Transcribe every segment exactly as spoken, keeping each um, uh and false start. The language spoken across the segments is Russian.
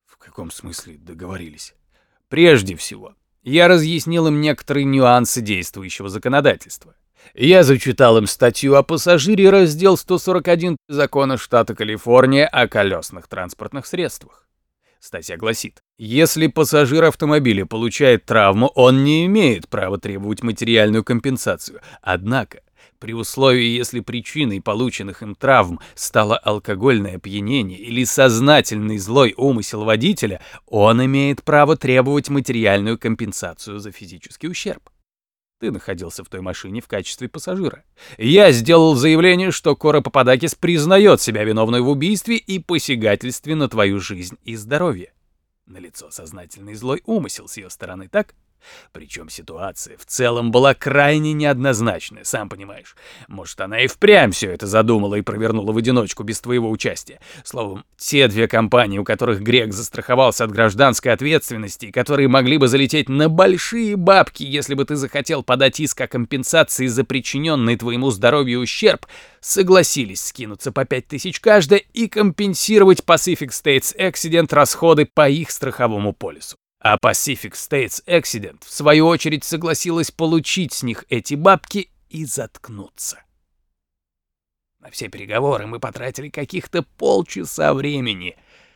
В каком смысле договорились? Прежде всего, я разъяснил им некоторые нюансы действующего законодательства. Я зачитал им статью о пассажире, раздел сто сорок один закона штата Калифорния о колесных транспортных средствах. Статья гласит: если пассажир автомобиля получает травму, он не имеет права требовать материальную компенсацию. Однако, при условии, если причиной полученных им травм стало алкогольное опьянение или сознательный злой умысел водителя, он имеет право требовать материальную компенсацию за физический ущерб. Ты находился в той машине в качестве пассажира. Я сделал заявление, что Кора Пападакис признает себя виновной в убийстве и посягательстве на твою жизнь и здоровье. Налицо сознательный злой умысел с ее стороны, так? Причем ситуация в целом была крайне неоднозначная, сам понимаешь. Может, она и впрямь все это задумала и провернула в одиночку без твоего участия. Словом, те две компании, у которых Грег застраховался от гражданской ответственности и которые могли бы залететь на большие бабки, если бы ты захотел подать иск о компенсации за причиненный твоему здоровью ущерб, согласились скинуться по пять тысяч каждая и компенсировать Pacific States Accident расходы по их страховому полису. А Pacific States Accident, в свою очередь, согласилась получить с них эти бабки и заткнуться. На все переговоры мы потратили каких-то полчаса времени.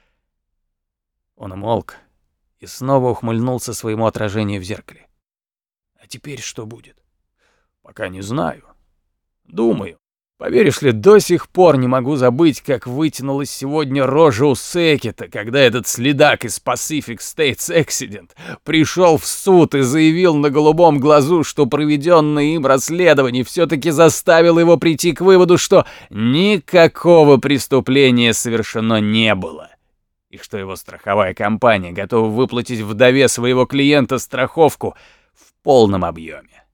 Он умолк и снова ухмыльнулся своему отражению в зеркале. А теперь что будет? Пока не знаю. Думаю. Поверишь ли, до сих пор не могу забыть, как вытянулась сегодня рожа у Секета, когда этот следак из Pacific States Accident пришел в суд и заявил на голубом глазу, что проведенное им расследование все-таки заставило его прийти к выводу, что никакого преступления совершено не было, и что его страховая компания готова выплатить вдове своего клиента страховку в полном объеме.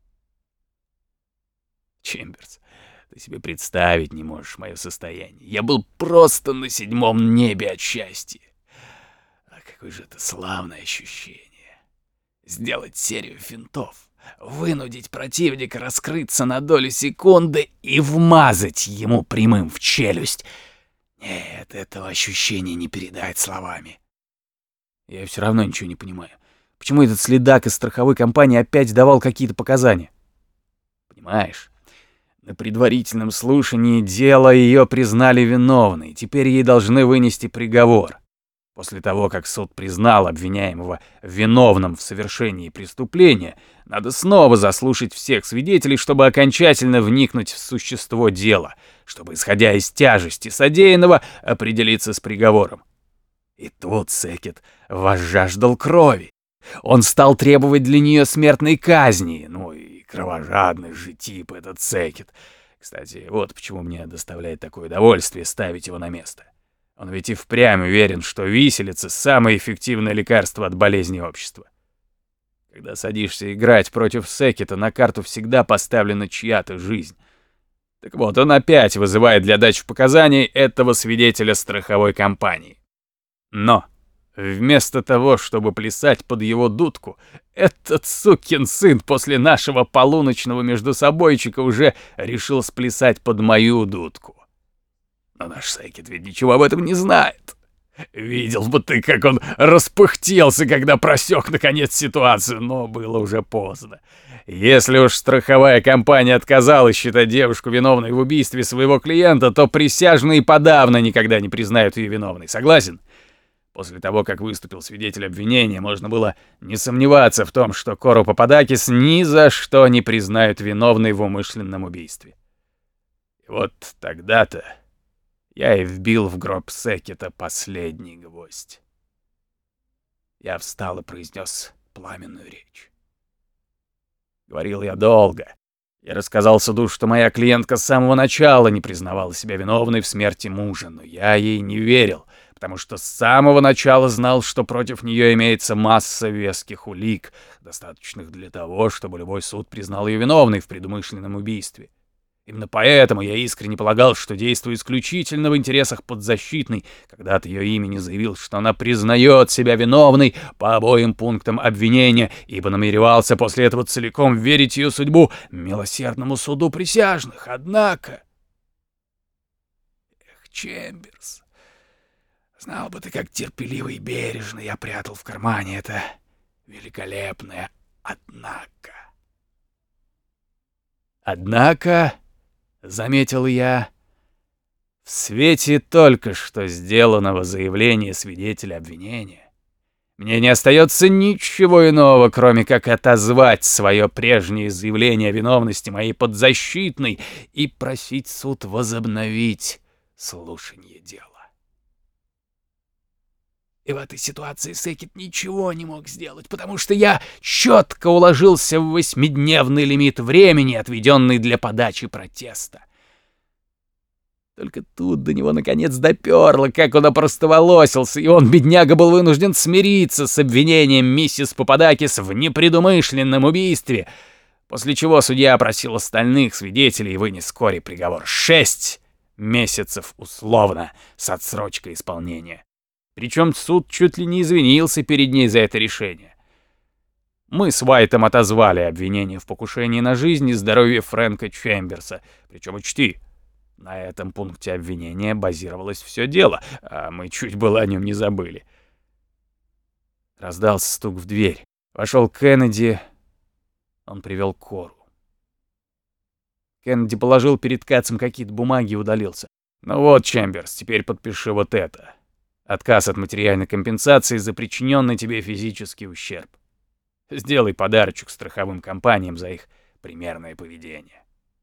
Чемберс, ты себе представить не можешь мое состояние. Я был просто на седьмом небе от счастья. А какое же это славное ощущение. Сделать серию финтов, вынудить противника раскрыться на долю секунды и вмазать ему прямым в челюсть. Нет, этого ощущения не передать словами. Я все равно ничего не понимаю. Почему этот следак из страховой компании опять давал какие-то показания? Понимаешь? На предварительном слушании дела ее признали виновной, теперь ей должны вынести приговор. После того, как суд признал обвиняемого виновным в совершении преступления, надо снова заслушать всех свидетелей, чтобы окончательно вникнуть в существо дела, чтобы, исходя из тяжести содеянного, определиться с приговором. И тут Секет возжаждал крови. Он стал требовать для нее смертной казни, ну и кровожадный же тип этот Секет. Кстати, вот почему мне доставляет такое удовольствие ставить его на место. Он ведь и впрямь уверен, что виселица — самое эффективное лекарство от болезни общества. Когда садишься играть против Секета, на карту всегда поставлена чья-то жизнь. Так вот, он опять вызывает для дачи показаний этого свидетеля страховой компании. Но вместо того, чтобы плясать под его дудку, этот сукин сын после нашего полуночного междусобойчика уже решил сплясать под мою дудку. Но наш Секет ведь ничего об этом не знает. Видел бы ты, как он распыхтелся, когда просек наконец ситуацию, но было уже поздно. Если уж страховая компания отказалась считать девушку виновной в убийстве своего клиента, то присяжные подавно никогда не признают ее виновной. Согласен? После того, как выступил свидетель обвинения, можно было не сомневаться в том, что Кору Пападакис ни за что не признают виновной в умышленном убийстве. И вот тогда-то я и вбил в гроб Секета последний гвоздь. Я встал и произнес пламенную речь. Говорил я долго. Я рассказал суду, что моя клиентка с самого начала не признавала себя виновной в смерти мужа, но я ей не верил, потому что с самого начала знал, что против нее имеется масса веских улик, достаточных для того, чтобы любой суд признал ее виновной в предумышленном убийстве. Именно поэтому я искренне полагал, что действую исключительно в интересах подзащитной, когда от ее имени заявил, что она признает себя виновной по обоим пунктам обвинения, ибо намеревался после этого целиком верить ее судьбу милосердному суду присяжных. Однако... Эх, Чемберс, Знал бы ты, как терпеливо и бережно я прятал в кармане это великолепное «однако». Однако, — заметил я, — в свете только что сделанного заявления свидетеля обвинения мне не остается ничего иного, кроме как отозвать свое прежнее заявление о виновности моей подзащитной и просить суд возобновить слушание дела. И в этой ситуации Секет ничего не мог сделать, потому что я четко уложился в восьмидневный лимит времени, отведенный для подачи протеста. Только тут до него наконец доперло, как он опростоволосился, и он, бедняга, был вынужден смириться с обвинением миссис Пападакис в непредумышленном убийстве, после чего судья опросил остальных свидетелей и вынес вскоре приговор шесть месяцев условно с отсрочкой исполнения. Причем суд чуть ли не извинился перед ней за это решение. Мы с Уайтом отозвали обвинение в покушении на жизнь и здоровье Фрэнка Чемберса. Причем учти, на этом пункте обвинения базировалось все дело, а мы чуть было о нем не забыли. Раздался стук в дверь. Вошел Кеннеди. Он привел Кору. Кеннеди положил перед Катцем какие-то бумаги и удалился. «Ну вот, Чемберс, теперь подпиши вот это. Отказ от материальной компенсации за причиненный тебе физический ущерб. Сделай подарочек страховым компаниям за их примерное поведение».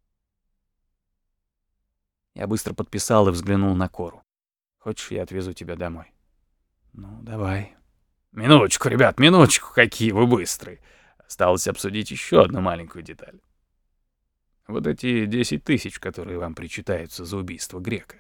Я быстро подписал и взглянул на Кору. «Хочешь, я отвезу тебя домой?» «Ну, давай». «Минуточку, ребят, минуточку, какие вы быстрые!» Осталось обсудить еще одну маленькую деталь. Вот эти десять тысяч, которые вам причитаются за убийство Грека.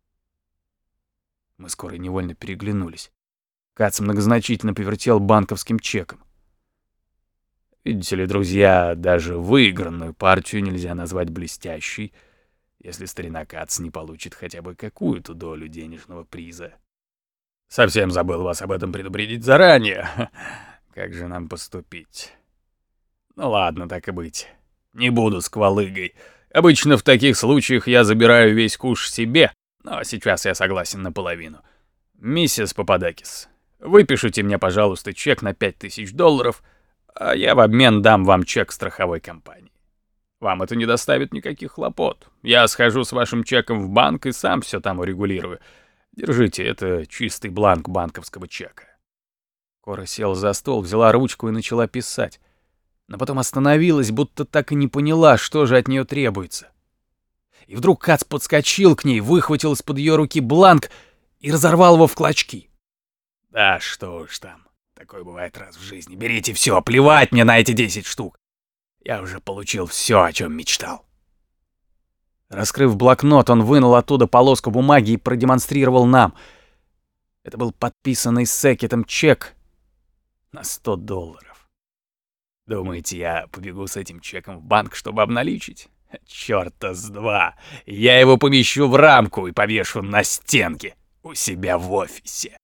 Мы скоро невольно переглянулись. Кац многозначительно повертел банковским чеком. Видите ли, друзья, даже выигранную партию нельзя назвать блестящей, если старина Кац не получит хотя бы какую-то долю денежного приза. Совсем забыл вас об этом предупредить заранее. Как же нам поступить? Ну ладно, так и быть. Не буду сквалыгой. Обычно в таких случаях я забираю весь куш себе, но сейчас я согласен наполовину. Миссис Пападакис, выпишите мне, пожалуйста, чек на пять тысяч долларов, а я в обмен дам вам чек страховой компании. Вам это не доставит никаких хлопот. Я схожу с вашим чеком в банк и сам все там урегулирую. Держите, это чистый бланк банковского чека. Кора села за стол, взяла ручку и начала писать. Но потом остановилась, будто так и не поняла, что же от нее требуется. И вдруг Кац подскочил к ней, выхватил из-под ее руки бланк и разорвал его в клочки. «Да что уж там, такое бывает раз в жизни. Берите все, плевать мне на эти десять штук. Я уже получил все, о чем мечтал». Раскрыв блокнот, он вынул оттуда полоску бумаги и продемонстрировал нам. Это был подписанный Секетом чек на сто долларов. Думаете, я побегу с этим чеком в банк, чтобы обналичить? Чёрта с два! Я его помещу в рамку и повешу на стенке у себя в офисе.